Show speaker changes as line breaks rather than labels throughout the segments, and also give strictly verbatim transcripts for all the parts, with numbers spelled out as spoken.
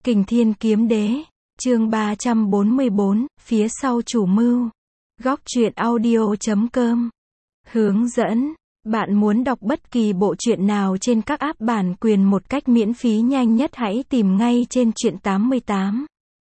Kình Thiên Kiếm Đế, chương ba trăm bốn mươi bốn, phía sau chủ mưu. Góc truyện audio chấm com. Hướng dẫn. Bạn muốn đọc bất kỳ bộ truyện nào trên các app bản quyền một cách miễn phí nhanh nhất hãy tìm ngay trên truyện tám mươi tám.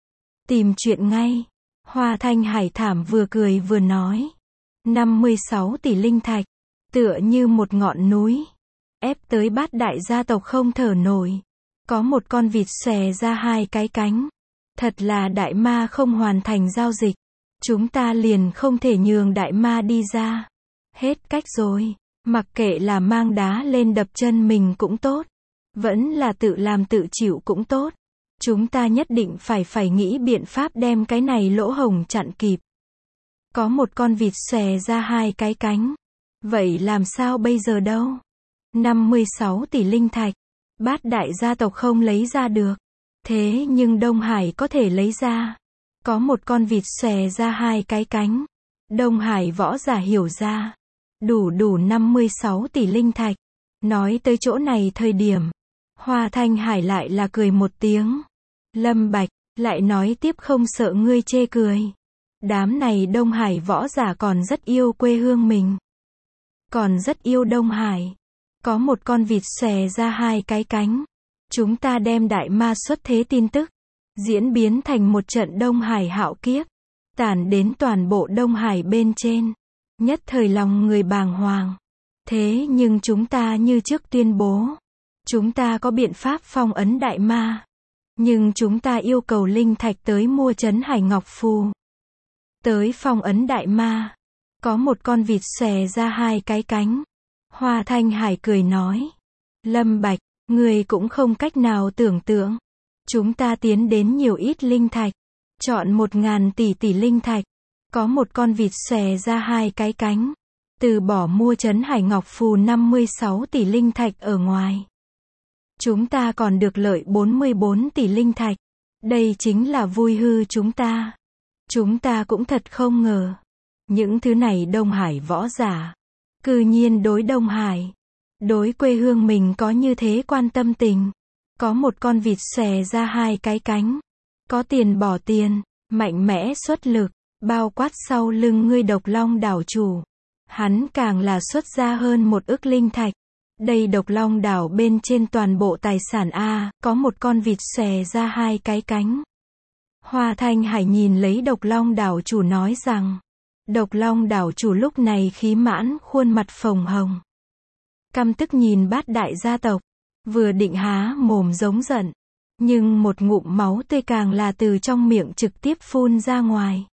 Tìm truyện ngay. Hoa Thanh Hải thảm vừa cười vừa nói. năm mươi sáu tỷ linh thạch, tựa như một ngọn núi, ép tới bát đại gia tộc không thở nổi. Có một con vịt xòe ra hai cái cánh. Thật là đại ma không hoàn thành giao dịch. Chúng ta liền không thể nhường đại ma đi ra. Hết cách rồi. Mặc kệ là mang đá lên đập chân mình cũng tốt. Vẫn là tự làm tự chịu cũng tốt. Chúng ta nhất định phải phải nghĩ biện pháp đem cái này lỗ hổng chặn kịp. Có một con vịt xòe ra hai cái cánh. Vậy làm sao bây giờ đâu? năm mươi sáu tỷ linh thạch. Bát đại gia tộc không lấy ra được. Thế nhưng Đông Hải có thể lấy ra. Có một con vịt xòe ra hai cái cánh. Đông Hải võ giả hiểu ra. Đủ đủ năm mươi sáu tỷ linh thạch. Nói tới chỗ này thời điểm. Hoa Thanh Hải lại là cười một tiếng. Lâm Bạch, lại nói tiếp không sợ ngươi chê cười. Đám này Đông Hải võ giả còn rất yêu quê hương mình. Còn rất yêu Đông Hải. Có một con vịt xòe ra hai cái cánh. Chúng ta đem đại ma xuất thế tin tức. Diễn biến thành một trận Đông Hải hạo kiếp. Tản đến toàn bộ Đông Hải bên trên. Nhất thời lòng người bàng hoàng. Thế nhưng chúng ta như trước tuyên bố. Chúng ta có biện pháp phong ấn đại ma. Nhưng chúng ta yêu cầu linh thạch tới mua trấn Hải Ngọc Phù. Tới phong ấn đại ma. Có một con vịt xòe ra hai cái cánh. Hoa Thanh Hải cười nói. Lâm Bạch, người cũng không cách nào tưởng tượng. Chúng ta tiến đến nhiều ít linh thạch. Chọn một ngàn tỷ tỷ linh thạch. Có một con vịt xòe ra hai cái cánh. Từ bỏ mua trấn Hải Ngọc Phù năm mươi sáu tỷ linh thạch ở ngoài. Chúng ta còn được lợi bốn mươi bốn tỷ linh thạch. Đây chính là vui hư chúng ta. Chúng ta cũng thật không ngờ. Những thứ này Đông Hải võ giả. Cư nhiên đối Đông Hải. Đối quê hương mình có như thế quan tâm tình. Có một con vịt xòe ra hai cái cánh. Có tiền bỏ tiền. Mạnh mẽ xuất lực. Bao quát sau lưng ngươi Độc Long đảo chủ. Hắn càng là xuất ra hơn một ức linh thạch. Đây Độc Long đảo bên trên toàn bộ tài sản A, có một con vịt xòe ra hai cái cánh. Hoa Thanh Hải nhìn lấy Độc Long đảo chủ nói rằng. Độc Long đảo chủ lúc này khí mãn, khuôn mặt phồng hồng. Căm tức nhìn bát đại gia tộc. Vừa định há mồm giống giận. Nhưng một ngụm máu tươi càng là từ trong miệng trực tiếp phun ra ngoài.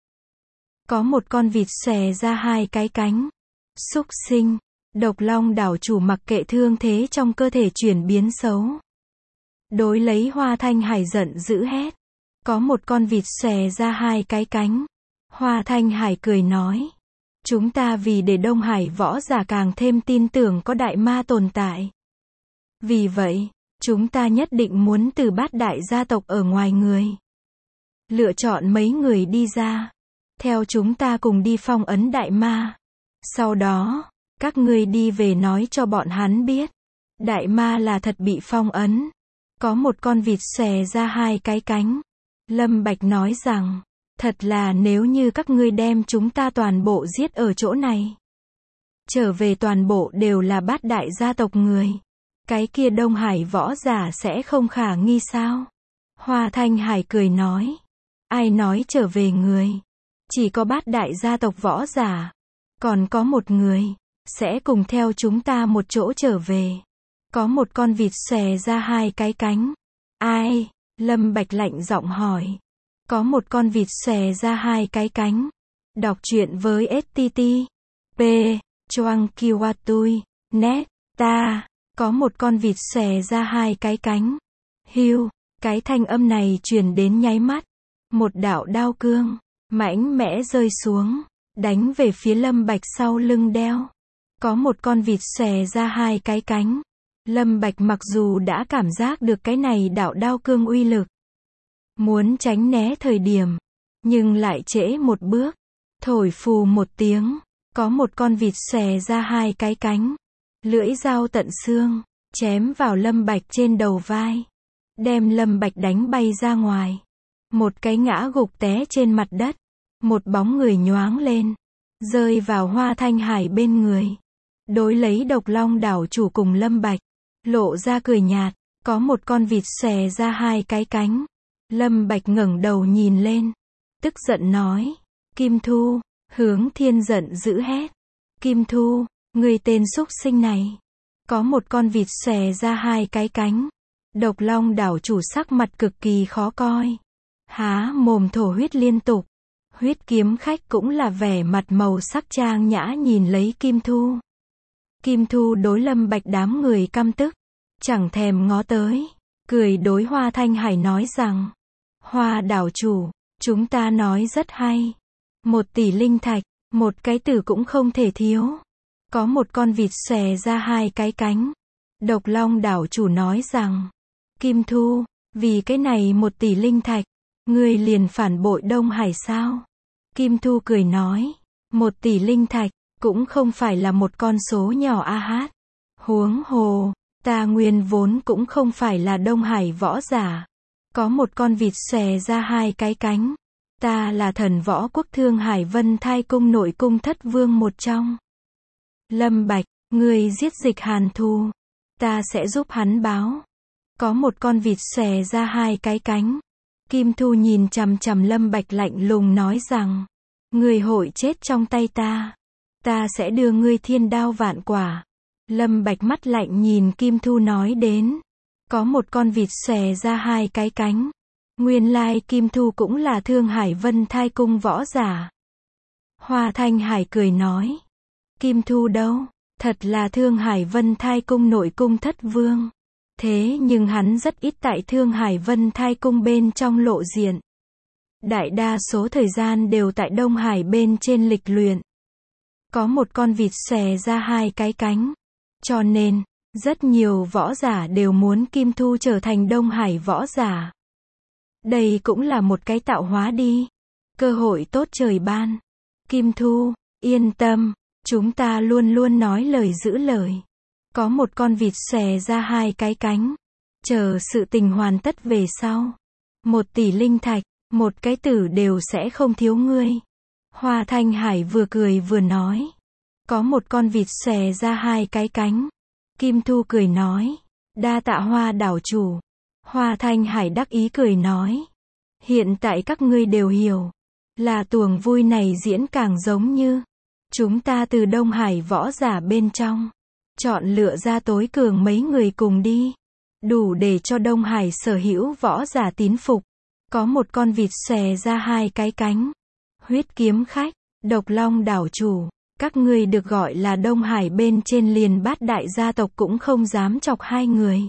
Có một con vịt xòe ra hai cái cánh. Súc sinh. Độc Long đảo chủ mặc kệ thương thế trong cơ thể chuyển biến xấu. Đối lấy Hoa Thanh Hải giận dữ hét. Có một con vịt xòe ra hai cái cánh. Hoa Thanh Hải cười nói. Chúng ta vì để Đông Hải võ giả càng thêm tin tưởng có đại ma tồn tại. Vì vậy, chúng ta nhất định muốn từ bát đại gia tộc ở ngoài người. Lựa chọn mấy người đi ra. Theo chúng ta cùng đi phong ấn đại ma. Sau đó, các ngươi đi về nói cho bọn hắn biết. Đại ma là thật bị phong ấn. Có một con vịt xòe ra hai cái cánh. Lâm Bạch nói rằng. Thật là nếu như các ngươi đem chúng ta toàn bộ giết ở chỗ này. Trở về toàn bộ đều là bát đại gia tộc người. Cái kia Đông Hải võ giả sẽ không khả nghi sao? Hoa Thanh Hải cười nói. Ai nói trở về người? Chỉ có bát đại gia tộc võ giả. Còn có một người. Sẽ cùng theo chúng ta một chỗ trở về. Có một con vịt xòe ra hai cái cánh. Ai? Lâm Bạch lạnh giọng hỏi. Có một con vịt xòe ra hai cái cánh. Đọc truyện với ét tê tê. P. Choang Kiwatui. Net. Ta. Có một con vịt xòe ra hai cái cánh. Hiu. Cái thanh âm này truyền đến nháy mắt. Một đạo đao cương. Mãnh mẽ rơi xuống. Đánh về phía Lâm Bạch sau lưng đeo. Có một con vịt xòe ra hai cái cánh. Lâm Bạch mặc dù đã cảm giác được cái này đạo đao cương uy lực. Muốn tránh né thời điểm. Nhưng lại trễ một bước. Thổi phù một tiếng. Có một con vịt xòe ra hai cái cánh. Lưỡi dao tận xương. Chém vào Lâm Bạch trên đầu vai. đem Lâm Bạch đánh bay ra ngoài. Một cái ngã gục té trên mặt đất, một bóng người nhoáng lên, rơi vào Hoa Thanh Hải bên người. Đối lấy Độc Long đảo chủ cùng Lâm Bạch, lộ ra cười nhạt, có một con vịt xòe ra hai cái cánh. Lâm Bạch ngẩng đầu nhìn lên, tức giận nói, Kim Thu, Hướng Thiên giận dữ hét. Kim Thu, người tên súc sinh này. Có một con vịt xòe ra hai cái cánh. Độc Long đảo chủ sắc mặt cực kỳ khó coi. Há mồm thổ huyết liên tục. Huyết kiếm khách cũng là vẻ mặt màu sắc trang nhã nhìn lấy Kim Thu. Kim Thu đối Lâm Bạch đám người căm tức, chẳng thèm ngó tới, cười đối Hoa Thanh Hải nói rằng, Hoa đảo chủ, chúng ta nói rất hay. Một tỷ linh thạch, một cái tử cũng không thể thiếu. Có một con vịt xòe ra hai cái cánh. Độc Long đảo chủ nói rằng, Kim Thu, vì cái này một tỷ linh thạch, ngươi liền phản bội Đông Hải sao? Kim Thu cười nói, một tỷ linh thạch, cũng không phải là một con số nhỏ a hát. Huống hồ, ta nguyên vốn cũng không phải là Đông Hải võ giả. Có một con vịt xòe ra hai cái cánh. Ta là thần võ quốc Thương Hải Vân Thai cung nội cung thất vương một trong. Lâm Bạch, ngươi giết Dịch Hàn thù, ta sẽ giúp hắn báo. Có một con vịt xòe ra hai cái cánh. Kim Thu nhìn chằm chằm Lâm Bạch lạnh lùng nói rằng, ngươi hội chết trong tay ta. Ta sẽ đưa ngươi thiên đao vạn quả. Lâm Bạch mắt lạnh nhìn Kim Thu nói đến, có một con vịt xòe ra hai cái cánh. Nguyên lai Kim Thu cũng là Thương Hải Vân Thai cung võ giả. Hoa Thanh Hải cười nói, Kim Thu đâu, thật là Thương Hải Vân Thai cung nội cung thất vương. Thế nhưng hắn rất ít tại Thương Hải Vân Thai cung bên trong lộ diện. Đại đa số thời gian đều tại Đông Hải bên trên lịch luyện. Có một con vịt xòe ra hai cái cánh. Cho nên, rất nhiều võ giả đều muốn Kim Thu trở thành Đông Hải võ giả. Đây cũng là một cái tạo hóa đi. Cơ hội tốt trời ban. Kim Thu, yên tâm, chúng ta luôn luôn nói lời giữ lời. Có một con vịt xòe ra hai cái cánh. Chờ sự tình hoàn tất về sau. Một tỷ linh thạch, một cái tử đều sẽ không thiếu ngươi. Hoa Thanh Hải vừa cười vừa nói. Có một con vịt xòe ra hai cái cánh. Kim Thu cười nói, đa tạ Hoa đảo chủ. Hoa Thanh Hải đắc ý cười nói, hiện tại các ngươi đều hiểu, là tuồng vui này diễn càng giống như, chúng ta từ Đông Hải võ giả bên trong, chọn lựa ra tối cường mấy người cùng đi, đủ để cho Đông Hải sở hữu võ giả tín phục. Có một con vịt xòe ra hai cái cánh. Huyết kiếm khách, Độc Long đảo chủ, các ngươi được gọi là Đông Hải bên trên liền bát đại gia tộc cũng không dám chọc hai người.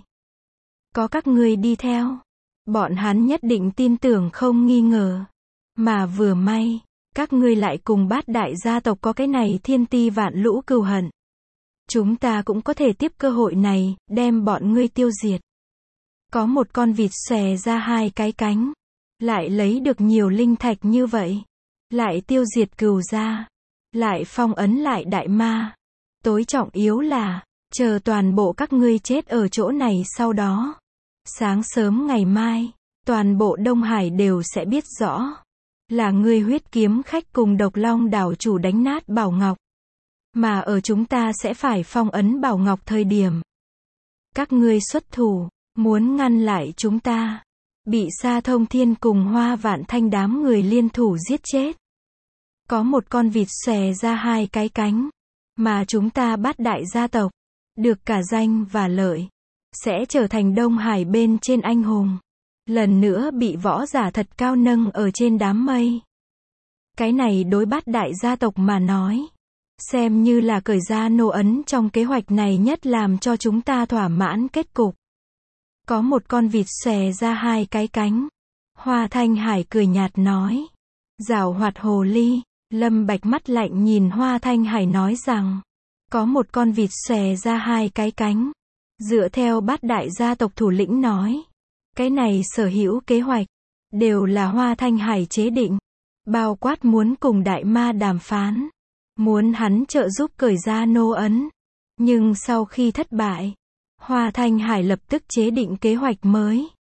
Có các ngươi đi theo, bọn hắn nhất định tin tưởng không nghi ngờ. Mà vừa may, các ngươi lại cùng bát đại gia tộc có cái này thiên ti vạn lũ cừu hận. Chúng ta cũng có thể tiếp cơ hội này, đem bọn ngươi tiêu diệt. Có một con vịt xòe ra hai cái cánh, lại lấy được nhiều linh thạch như vậy, lại tiêu diệt cừu gia, lại phong ấn lại đại ma. Tối trọng yếu là, chờ toàn bộ các ngươi chết ở chỗ này sau đó. Sáng sớm ngày mai, toàn bộ Đông Hải đều sẽ biết rõ, là ngươi huyết kiếm khách cùng Độc Long đảo chủ đánh nát Bảo Ngọc. Mà ở chúng ta sẽ phải phong ấn Bảo Ngọc thời điểm. Các ngươi xuất thủ, muốn ngăn lại chúng ta. Bị Sa Thông Thiên cùng Hoa Vạn Thanh đám người liên thủ giết chết. Có một con vịt xòe ra hai cái cánh. Mà chúng ta bát đại gia tộc, được cả danh và lợi, sẽ trở thành Đông Hải bên trên anh hùng. Lần nữa bị võ giả thật cao nâng ở trên đám mây. Cái này đối bát đại gia tộc mà nói, xem như là cởi ra nô ấn trong kế hoạch này nhất làm cho chúng ta thỏa mãn kết cục. Có một con vịt xòe ra hai cái cánh. Hoa Thanh Hải cười nhạt nói, giảo hoạt hồ ly. Lâm Bạch mắt lạnh nhìn Hoa Thanh Hải nói rằng, có một con vịt xòe ra hai cái cánh. Dựa theo bát đại gia tộc thủ lĩnh nói, cái này sở hữu kế hoạch, đều là Hoa Thanh Hải chế định, bao quát muốn cùng đại ma đàm phán, muốn hắn trợ giúp cởi ra nô ấn. Nhưng sau khi thất bại, Hoa Thanh Hải lập tức chế định kế hoạch mới.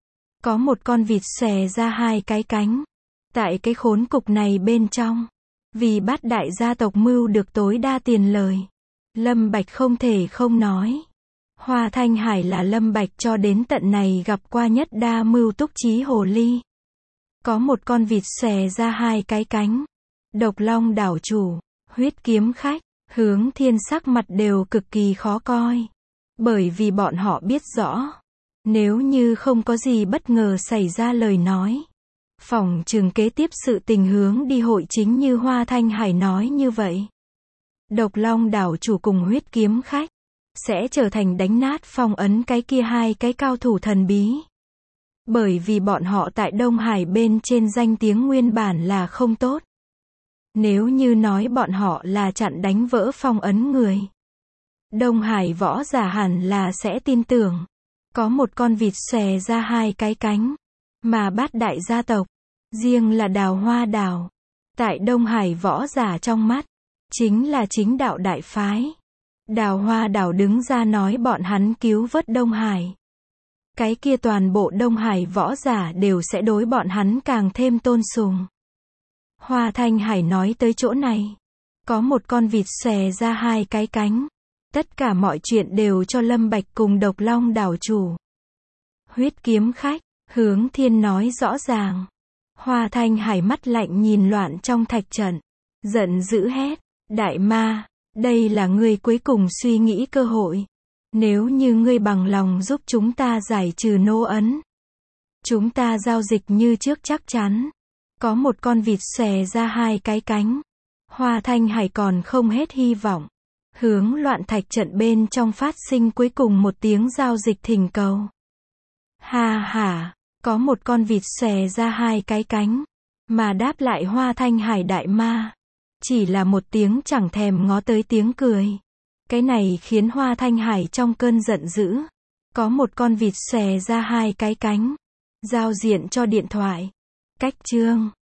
Có một con vịt xòe ra hai cái cánh. Tại cái khốn cục này bên trong, vì bát đại gia tộc mưu được tối đa tiền lời, Lâm Bạch không thể không nói. Hoa Thanh Hải là Lâm Bạch cho đến tận này gặp qua nhất đa mưu túc trí hồ ly. Có một con vịt xòe ra hai cái cánh. Độc Long đảo chủ, Huyết Kiếm khách, Hướng Thiên sắc mặt đều cực kỳ khó coi. Bởi vì bọn họ biết rõ, nếu như không có gì bất ngờ xảy ra lời nói, phỏng chừng kế tiếp sự tình hướng đi hội chính như Hoa Thanh Hải nói như vậy. Độc Long đảo chủ cùng Huyết Kiếm khách sẽ trở thành đánh nát phong ấn cái kia hai cái cao thủ thần bí. Bởi vì bọn họ tại Đông Hải bên trên danh tiếng nguyên bản là không tốt. Nếu như nói bọn họ là chặn đánh vỡ phong ấn người, Đông Hải võ giả hẳn là sẽ tin tưởng. Có một con vịt xòe ra hai cái cánh, mà bát đại gia tộc, riêng là Đào Hoa đảo, tại Đông Hải võ giả trong mắt, chính là chính đạo đại phái. Đào Hoa đảo đứng ra nói bọn hắn cứu vớt Đông Hải. Cái kia toàn bộ Đông Hải võ giả đều sẽ đối bọn hắn càng thêm tôn sùng. Hoa Thanh Hải nói tới chỗ này, có một con vịt xòe ra hai cái cánh. Tất cả mọi chuyện đều cho Lâm Bạch cùng Độc Long đảo chủ. Huyết Kiếm khách, Hướng Thiên nói rõ ràng. Hoa Thanh Hải mắt lạnh nhìn loạn trong thạch trận, giận dữ hét, đại ma, đây là ngươi cuối cùng suy nghĩ cơ hội. Nếu như ngươi bằng lòng giúp chúng ta giải trừ nô ấn, chúng ta giao dịch như trước chắc chắn. Có một con vịt xòe ra hai cái cánh. Hoa Thanh Hải còn không hết hy vọng. Hướng loạn thạch trận bên trong phát sinh cuối cùng một tiếng giao dịch thỉnh cầu. Ha ha, có một con vịt xòe ra hai cái cánh, mà đáp lại Hoa Thanh Hải đại ma, chỉ là một tiếng chẳng thèm ngó tới tiếng cười. Cái này khiến Hoa Thanh Hải trong cơn giận dữ. Có một con vịt xòe ra hai cái cánh, giao diện cho điện thoại. Cách chương